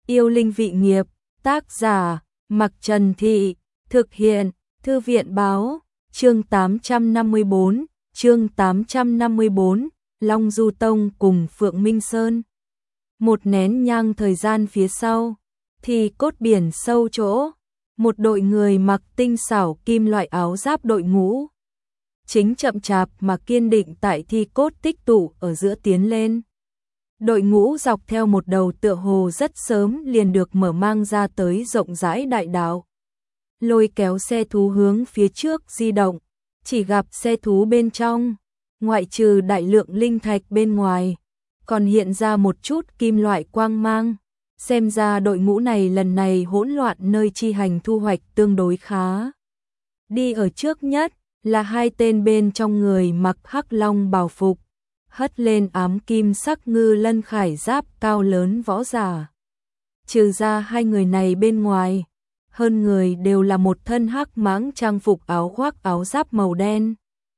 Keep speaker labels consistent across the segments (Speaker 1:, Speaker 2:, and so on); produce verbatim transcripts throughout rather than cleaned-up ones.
Speaker 1: Yêu linh vị nghiệp, tác giả, Mặc Trần Thị, thực hiện, Thư viện báo, chương tám trăm năm mươi bốn, chương tám trăm năm mươi bốn, Long Du Tông cùng Phượng Minh Sơn. Một nén nhang thời gian phía sau, thì cốt biển sâu chỗ, một đội người mặc tinh xảo kim loại áo giáp đội ngũ. Chính chậm chạp mà kiên định tại thi cốt tích tụ ở giữa tiến lên. Đội ngũ dọc theo một đầu tựa hồ rất sớm liền được mở mang ra tới rộng rãi đại đạo. Lôi kéo xe thú hướng phía trước di động, chỉ gặp xe thú bên trong, ngoại trừ đại lượng linh thạch bên ngoài, còn hiện ra một chút kim loại quang mang. Xem ra đội ngũ này lần này hỗn loạn nơi chi hành thu hoạch tương đối khá. Đi ở trước nhất là hai tên bên trong người mặc hắc long bào phục, hất lên ám kim sắc ngư lân khải giáp cao lớn võ giả. Trừ ra hai người này bên ngoài, hơn người đều là một thân hắc mãng trang phục áo khoác áo giáp màu đen.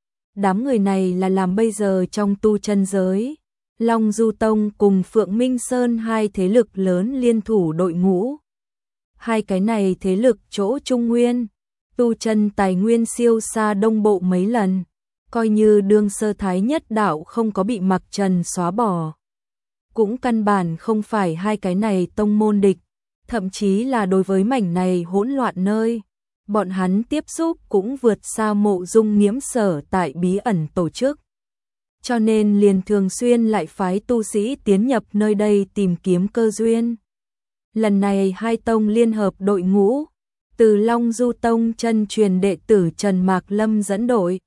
Speaker 1: Đám người này là làm bây giờ trong tu chân giới, Long Du Tông cùng Phượng Minh Sơn hai thế lực lớn liên thủ đội ngũ. Hai cái này thế lực chỗ Trung Nguyên, tu chân tài nguyên siêu xa Đông Bộ mấy lần, coi như đương sơ thái nhất đạo không có bị Mặc Trần xóa bỏ. Cũng căn bản không phải hai cái này tông môn địch, thậm chí là đối với mảnh này hỗn loạn nơi, bọn hắn tiếp xúc cũng vượt xa Mộ Dung Nghiễm sở tại bí ẩn tổ chức. Cho nên liền thường xuyên lại phái tu sĩ tiến nhập nơi đây tìm kiếm cơ duyên. Lần này hai tông liên hợp đội ngũ, từ Long Du Tông chân truyền đệ tử Trần Mạc Lâm dẫn đội.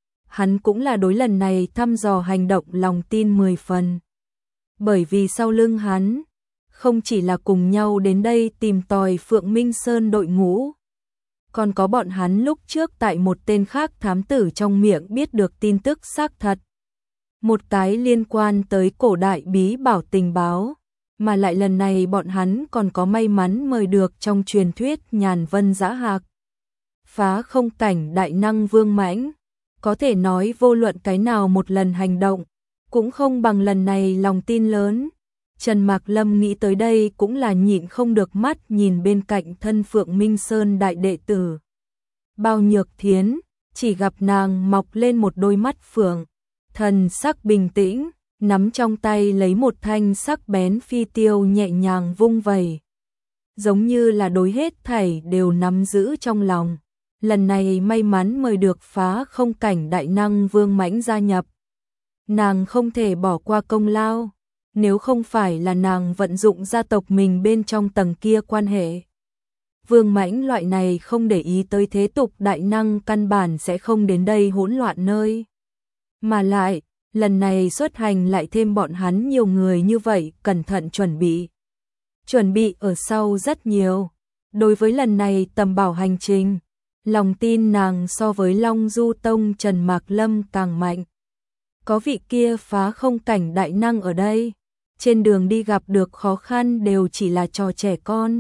Speaker 1: Hắn cũng là đối lần này thăm dò hành động lòng tin mười phần. Bởi vì sau lưng hắn, không chỉ là cùng nhau đến đây tìm tòi Phượng Minh Sơn đội ngũ, còn có bọn hắn lúc trước tại một tên khác thám tử trong miệng biết được tin tức xác thật. Một cái liên quan tới cổ đại bí bảo tình báo, mà lại lần này bọn hắn còn có may mắn mời được trong truyền thuyết Nhàn Vân Dã Hạc. Phá không cảnh đại năng vương mãnh, có thể nói vô luận cái nào một lần hành động, cũng không bằng lần này lòng tin lớn. Trần Mạc Lâm nghĩ tới đây cũng là nhịn không được mắt nhìn bên cạnh thân Phượng Minh Sơn đại đệ tử. Bao Nhược Thiến, chỉ gặp nàng mọc lên một đôi mắt phượng, thần sắc bình tĩnh, nắm trong tay lấy một thanh sắc bén phi tiêu nhẹ nhàng vung vẩy. Giống như là đối hết thảy đều nắm giữ trong lòng. Lần này may mắn mời được phá không cảnh đại năng vương mãnh gia nhập. Nàng không thể bỏ qua công lao, nếu không phải là nàng vận dụng gia tộc mình bên trong tầng kia quan hệ. Vương mãnh loại này không để ý tới thế tục đại năng căn bản sẽ không đến đây hỗn loạn nơi. Mà lại, lần này xuất hành lại thêm bọn hắn nhiều người như vậy cẩn thận chuẩn bị. Chuẩn bị ở sau rất nhiều. Đối với lần này tầm bảo hành trình, lòng tin nàng so với Long Du Tông Trần Mạc Lâm càng mạnh. Có vị kia phá không cảnh đại năng ở đây, trên đường đi gặp được khó khăn đều chỉ là trò trẻ con.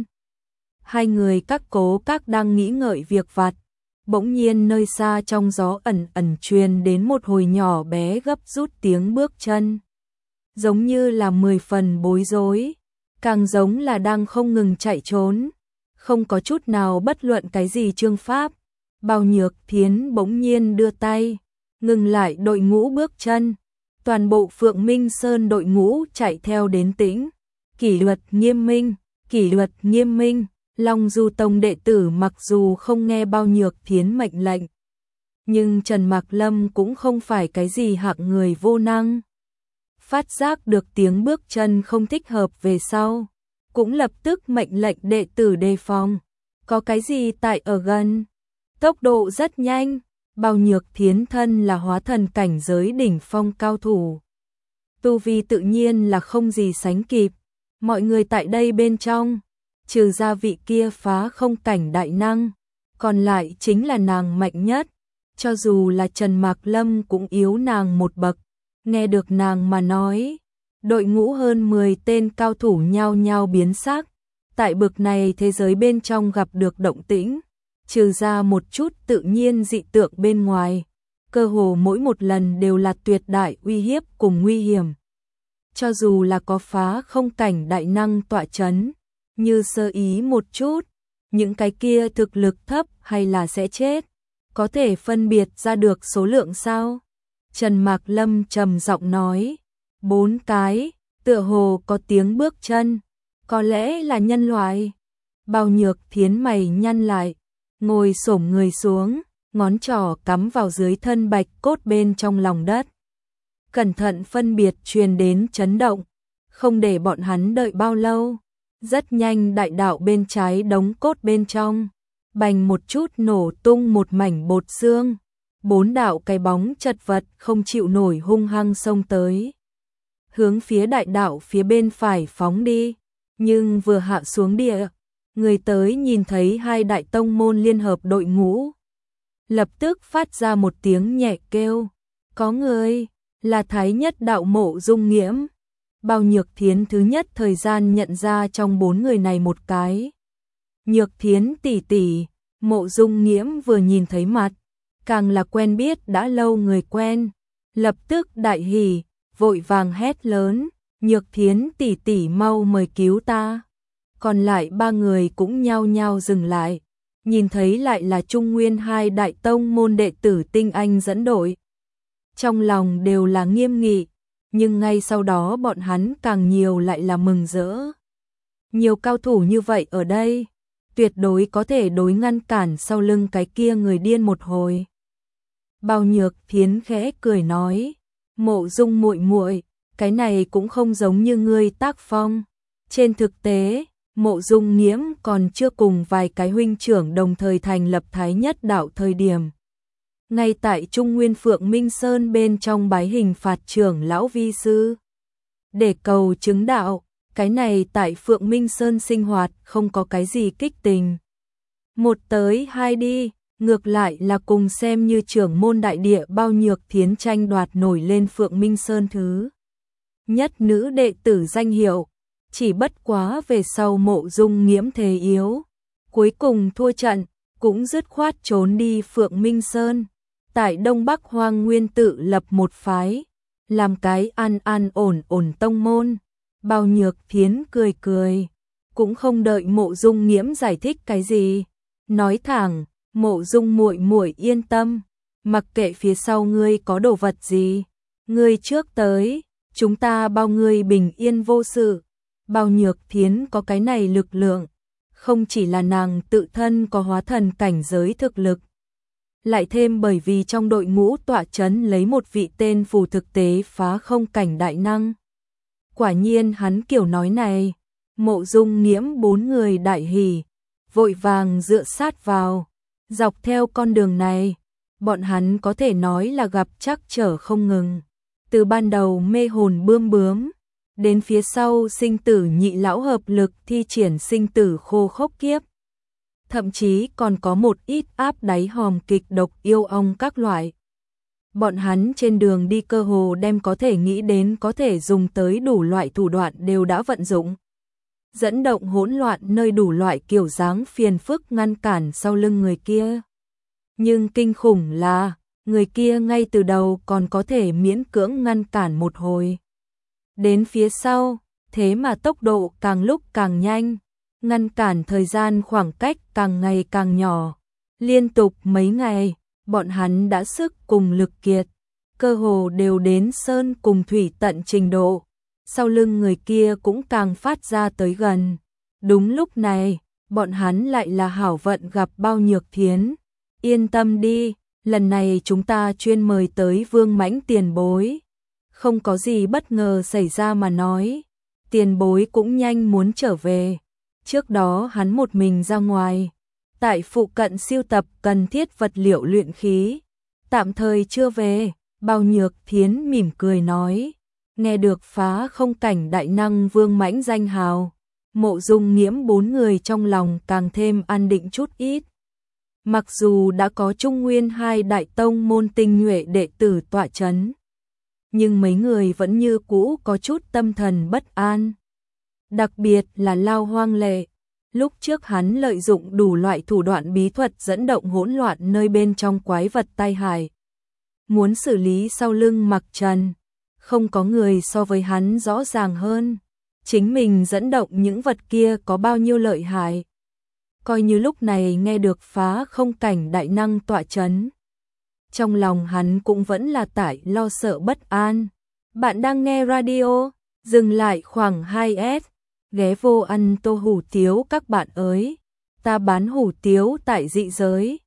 Speaker 1: Hai người các cố các đang nghĩ ngợi việc vặt, bỗng nhiên nơi xa trong gió ẩn ẩn truyền đến một hồi nhỏ bé gấp rút tiếng bước chân. Giống như là mười phần bối rối, càng giống là đang không ngừng chạy trốn, không có chút nào bất luận cái gì chương pháp. Bao Nhược Thiến bỗng nhiên đưa tay, ngừng lại đội ngũ bước chân. Toàn bộ Phượng Minh Sơn đội ngũ chạy theo đến tĩnh, kỷ luật nghiêm minh, kỷ luật nghiêm minh. Long Du Tông đệ tử mặc dù không nghe Bao Nhược Thiến mệnh lệnh, nhưng Trần Mạc Lâm cũng không phải cái gì hạng người vô năng. Phát giác được tiếng bước chân không thích hợp về sau, cũng lập tức mệnh lệnh đệ tử đề phòng. Có cái gì tại ở gần? Tốc độ rất nhanh, Bao Nhược Thiến thân là hóa thần cảnh giới đỉnh phong cao thủ. Tu vi tự nhiên là không gì sánh kịp. Mọi người tại đây bên trong, trừ ra vị kia phá không cảnh đại năng, còn lại chính là nàng mạnh nhất. Cho dù là Trần Mạc Lâm cũng yếu nàng một bậc. Nghe được nàng mà nói, đội ngũ hơn mười tên cao thủ nhao nhao biến sắc. Tại bực này thế giới bên trong gặp được động tĩnh, trừ ra một chút tự nhiên dị tượng bên ngoài, cơ hồ mỗi một lần đều là tuyệt đại uy hiếp cùng nguy hiểm. Cho dù là có phá không cảnh đại năng tọa chấn, như sơ ý một chút, những cái kia thực lực thấp hay là sẽ chết, có thể phân biệt ra được số lượng sao? Trần Mạc Lâm trầm giọng nói, bốn cái, tựa hồ có tiếng bước chân, có lẽ là nhân loại. Bao Nhược Thiến mày nhăn lại, ngồi xổm người xuống, ngón trỏ cắm vào dưới thân bạch cốt bên trong lòng đất. Cẩn thận phân biệt truyền đến chấn động, không để bọn hắn đợi bao lâu. Rất nhanh đại đạo bên trái đống cốt bên trong, bành một chút nổ tung một mảnh bột xương. Bốn đạo cái bóng chật vật không chịu nổi hung hăng xông tới. Hướng phía đại đạo phía bên phải phóng đi, nhưng vừa hạ xuống địa, người tới nhìn thấy hai đại tông môn liên hợp đội ngũ. Lập tức phát ra một tiếng nhẹ kêu, có người, là Thái Nhất đạo Mộ Dung Nghiễm. Bao Nhược Thiến thứ nhất thời gian nhận ra trong bốn người này một cái. Nhược Thiến tỷ tỷ, Mộ Dung Nghiễm vừa nhìn thấy mặt, càng là quen biết đã lâu người quen, lập tức đại hỉ, vội vàng hét lớn, Nhược Thiến tỷ tỷ mau mời cứu ta. Còn lại ba người cũng nhao nhao dừng lại, nhìn thấy lại là Trung Nguyên hai đại tông môn đệ tử tinh anh dẫn đội. Trong lòng đều là nghiêm nghị, nhưng ngay sau đó bọn hắn càng nhiều lại là mừng rỡ. Nhiều cao thủ như vậy ở đây, tuyệt đối có thể đối ngăn cản sau lưng cái kia người điên một hồi. Bao Nhược Thiến khẽ cười nói, Mộ Dung muội muội, cái này cũng không giống như ngươi tác phong. Trên thực tế, Mộ Dung Nghiễm còn chưa cùng vài cái huynh trưởng đồng thời thành lập Thái Nhất đạo thời điểm. Ngay tại Trung Nguyên Phượng Minh Sơn bên trong bái hình phạt trưởng lão vi sư. Để cầu chứng đạo, cái này tại Phượng Minh Sơn sinh hoạt không có cái gì kích tình. Một tới hai đi, ngược lại là cùng xem như trưởng môn đại địa Bao Nhược Thiến tranh đoạt nổi lên Phượng Minh Sơn thứ nhất nữ đệ tử danh hiệu. Chỉ bất quá về sau Mộ Dung Nghiễm thế yếu, cuối cùng thua trận, cũng dứt khoát trốn đi Phượng Minh Sơn. Tại Đông Bắc Hoang Nguyên tự lập một phái, làm cái an an ổn ổn tông môn. Bao Nhược Thiến cười cười, cũng không đợi Mộ Dung Nghiễm giải thích cái gì, nói thẳng, Mộ Dung muội muội yên tâm, mặc kệ phía sau ngươi có đồ vật gì, ngươi trước tới, chúng ta bao ngươi bình yên vô sự. Bao Nhược Thiến có cái này lực lượng, không chỉ là nàng tự thân có hóa thần cảnh giới thực lực, lại thêm bởi vì trong đội ngũ tọa chấn lấy một vị tên phù thực tế phá không cảnh đại năng. Quả nhiên hắn kiểu nói này, Mộ Dung Nghiễm bốn người đại hỉ, vội vàng dựa sát vào. Dọc theo con đường này, bọn hắn có thể nói là gặp trắc trở không ngừng. Từ ban đầu mê hồn bươm bướm, đến phía sau sinh tử nhị lão hợp lực thi triển sinh tử khô khốc kiếp. Thậm chí còn có một ít áp đáy hòm kịch độc yêu ong các loại. Bọn hắn trên đường đi cơ hồ đem có thể nghĩ đến có thể dùng tới đủ loại thủ đoạn đều đã vận dụng. Dẫn động hỗn loạn nơi đủ loại kiểu dáng phiền phức ngăn cản sau lưng người kia. Nhưng kinh khủng là, người kia ngay từ đầu còn có thể miễn cưỡng ngăn cản một hồi. Đến phía sau, thế mà tốc độ càng lúc càng nhanh, ngăn cản thời gian khoảng cách càng ngày càng nhỏ. Liên tục mấy ngày, bọn hắn đã sức cùng lực kiệt, cơ hồ đều đến sơn cùng thủy tận trình độ. Sau lưng người kia cũng càng phát ra tới gần. Đúng lúc này, bọn hắn lại là hảo vận gặp Bao Nhược Thiến. Yên tâm đi, lần này chúng ta chuyên mời tới Vương Mãnh tiền bối. Không có gì bất ngờ xảy ra mà nói. Tiền bối cũng nhanh muốn trở về. Trước đó hắn một mình ra ngoài, tại phụ cận siêu tập cần thiết vật liệu luyện khí. Tạm thời chưa về, Bao Nhược Thiến mỉm cười nói. Nghe được phá không cảnh đại năng Vương Mãnh danh hào, Mộ Dung Nghiễm bốn người trong lòng càng thêm an định chút ít. Mặc dù đã có Trung Nguyên hai đại tông môn tinh nhuệ đệ tử tọa chấn, nhưng mấy người vẫn như cũ có chút tâm thần bất an. Đặc biệt là Lao Hoang Lệ, lúc trước hắn lợi dụng đủ loại thủ đoạn bí thuật dẫn động hỗn loạn nơi bên trong quái vật tai hại. Muốn xử lý sau lưng Mặc Trần, không có người so với hắn rõ ràng hơn. chính mình dẫn động những vật kia có bao nhiêu lợi hại. Coi như lúc này nghe được phá không cảnh đại năng tọa chấn. Trong lòng hắn cũng vẫn là tải lo sợ bất an. Bạn đang nghe radio, dừng lại khoảng hai S, ghé vô ăn tô hủ tiếu các bạn ơi. Ta bán hủ tiếu tại dị giới.